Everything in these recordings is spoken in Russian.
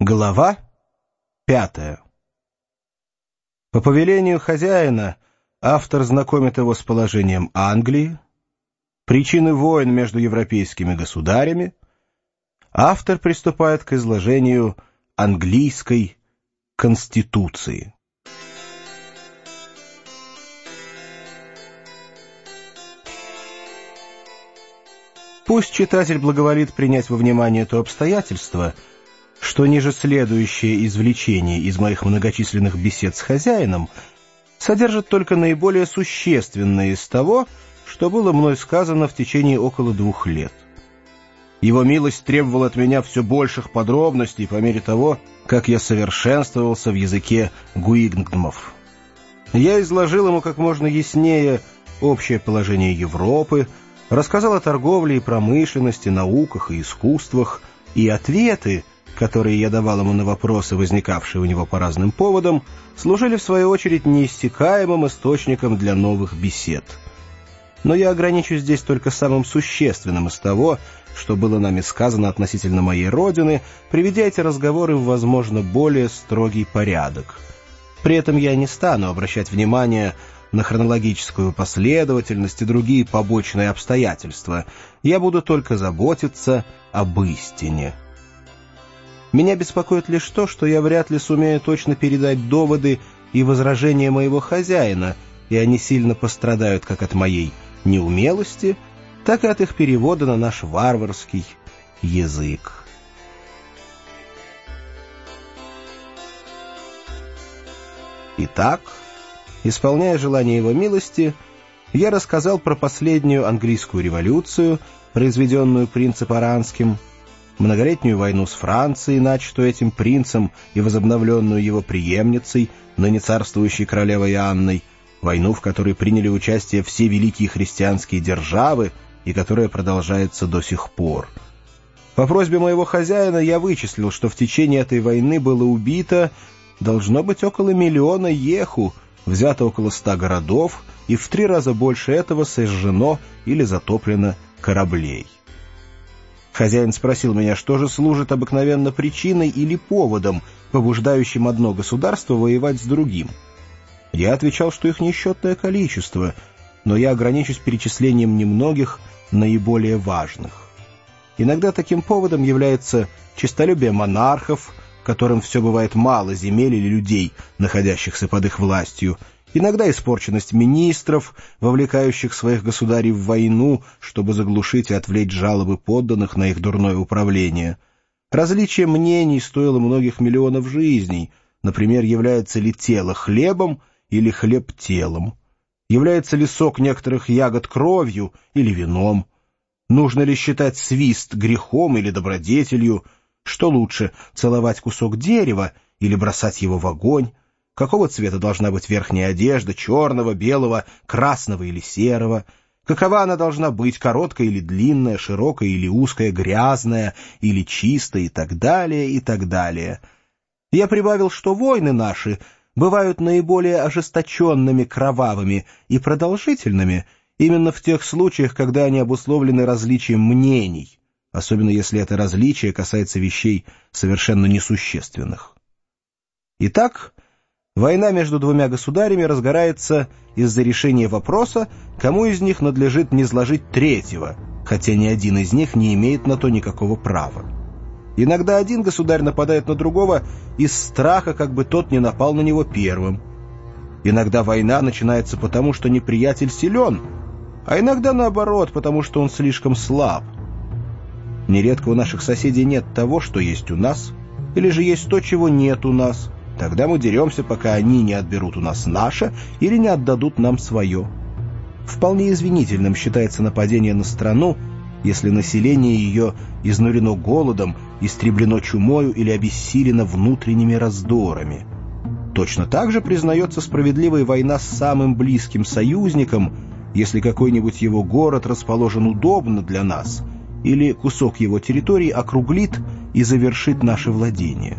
Глава 5. По повелению хозяина автор знакомит его с положением Англии, причины войн между европейскими государями. Автор приступает к изложению английской конституции. Пусть читатель благоволит принять во внимание то обстоятельство, что ниже следующее извлечение из моих многочисленных бесед с хозяином содержит только наиболее существенное из того, что было мной сказано в течение около 2 лет. Его милость требовала от меня все больших подробностей по мере того, как я совершенствовался в языке гуингдмов. Я изложил ему как можно яснее общее положение Европы, рассказал о торговле и промышленности, науках и искусствах, и ответы, которые я давал ему на вопросы, возникавшие у него по разным поводам, служили, в свою очередь, неиссякаемым источником для новых бесед. Но я ограничусь здесь только самым существенным из того, что было нами сказано относительно моей родины, приведя эти разговоры в, возможно, более строгий порядок. При этом я не стану обращать внимание на хронологическую последовательность и другие побочные обстоятельства. Я буду только заботиться об истине. Меня беспокоит лишь то, что я вряд ли сумею точно передать доводы и возражения моего хозяина, и они сильно пострадают как от моей неумелости, так и от их перевода на наш варварский язык. Итак, исполняя желание его милости, я рассказал про последнюю английскую революцию, произведенную принцем Оранским, многолетнюю войну с Францией, начатую этим принцем и возобновленную его преемницей, ныне царствующей королевой Анной, войну, в которой приняли участие все великие христианские державы и которая продолжается до сих пор. По просьбе моего хозяина я вычислил, что в течение этой войны было убито, должно быть, около 1 миллиона еху, взято около 100 городов, и в 3 раза больше этого сожжено или затоплено кораблей. Хозяин спросил меня, что же служит обыкновенно причиной или поводом, побуждающим одно государство воевать с другим. Я отвечал, что их несчетное количество, но я ограничусь перечислением немногих, наиболее важных. Иногда таким поводом является честолюбие монархов, которым все бывает мало земель или людей, находящихся под их властью, иногда испорченность министров, вовлекающих своих государей в войну, чтобы заглушить и отвлечь жалобы подданных на их дурное управление. Различие мнений стоило многих миллионов жизней. Например, является ли тело хлебом или хлеб телом? Является ли сок некоторых ягод кровью или вином? Нужно ли считать свист грехом или добродетелью? Что лучше, целовать кусок дерева или бросать его в огонь? Какого цвета должна быть верхняя одежда, черного, белого, красного или серого? Какова она должна быть, короткая или длинная, широкая или узкая, грязная или чистая и так далее, и так далее. Я прибавил, что войны наши бывают наиболее ожесточенными, кровавыми и продолжительными именно в тех случаях, когда они обусловлены различием мнений, особенно если это различие касается вещей совершенно несущественных. Итак, война между 2 государями разгорается из-за решения вопроса, кому из них надлежит низложить 3-го, хотя ни один из них не имеет на то никакого права. Иногда один государь нападает на другого из страха, как бы тот не напал на него первым. Иногда война начинается потому, что неприятель силен, а иногда наоборот, потому что он слишком слаб. Нередко у наших соседей нет того, что есть у нас, или же есть то, чего нет у нас. Тогда мы деремся, пока они не отберут у нас наше или не отдадут нам свое. Вполне извинительным считается нападение на страну, если население ее изнурено голодом, истреблено чумою или обессилено внутренними раздорами. Точно так же признается справедливая война с самым близким союзником, если какой-нибудь его город расположен удобно для нас, или кусок его территории округлит и завершит наше владение.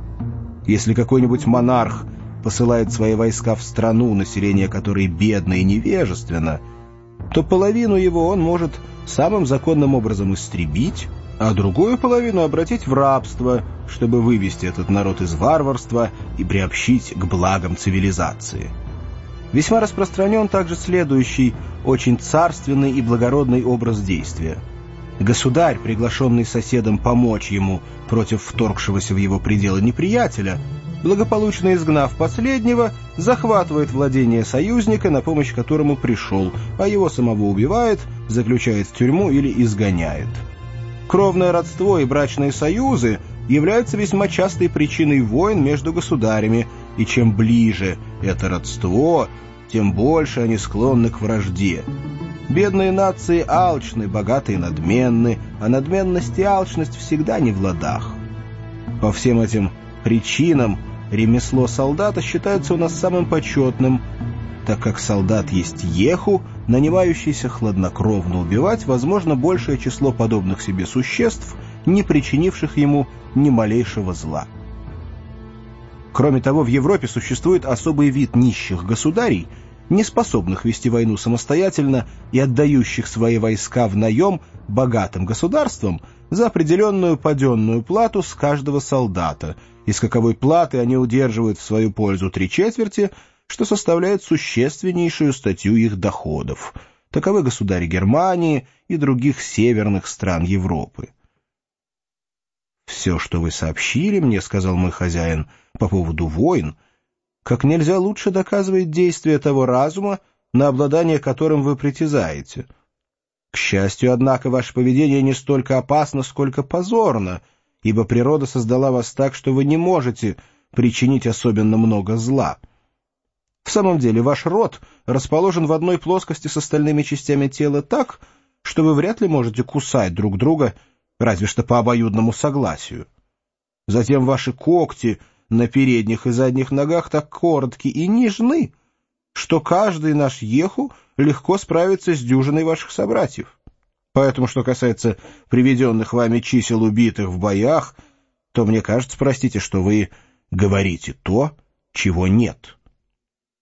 Если какой-нибудь монарх посылает свои войска в страну, население которой бедно и невежественно, то половину его он может самым законным образом истребить, а другую половину обратить в рабство, чтобы вывести этот народ из варварства и приобщить к благам цивилизации. Весьма распространен также следующий, очень царственный и благородный образ действия. Государь, приглашенный соседом помочь ему против вторгшегося в его пределы неприятеля, благополучно изгнав последнего, захватывает владение союзника, на помощь которому пришел, а его самого убивает, заключает в тюрьму или изгоняет. Кровное родство и брачные союзы являются весьма частой причиной войн между государями, и чем ближе это родство, тем больше они склонны к вражде. Бедные нации алчны, богатые надменны, а надменность и алчность всегда не в ладах. По всем этим причинам ремесло солдата считается у нас самым почетным, так как солдат есть еху, нанимающийся хладнокровно убивать, возможно, большее число подобных себе существ, не причинивших ему ни малейшего зла. Кроме того, в Европе существует особый вид нищих государей, не способных вести войну самостоятельно и отдающих свои войска в наем богатым государствам за определенную паденную плату с каждого солдата, из каковой платы они удерживают в свою пользу 3/4, что составляет существеннейшую статью их доходов. Таковы государи Германии и других северных стран Европы. «Все, что вы сообщили мне, — сказал мой хозяин, — по поводу войн, как нельзя лучше доказывает действие того разума, на обладание которым вы притязаете. К счастью, однако, ваше поведение не столько опасно, сколько позорно, ибо природа создала вас так, что вы не можете причинить особенно много зла. В самом деле, ваш род расположен в одной плоскости с остальными частями тела так, что вы вряд ли можете кусать друг друга, разве что по обоюдному согласию. Затем ваши когти на передних и задних ногах так коротки и нежны, что каждый наш еху легко справится с дюжиной ваших собратьев. Поэтому, что касается приведенных вами чисел убитых в боях, то мне кажется, простите, что вы говорите то, чего нет».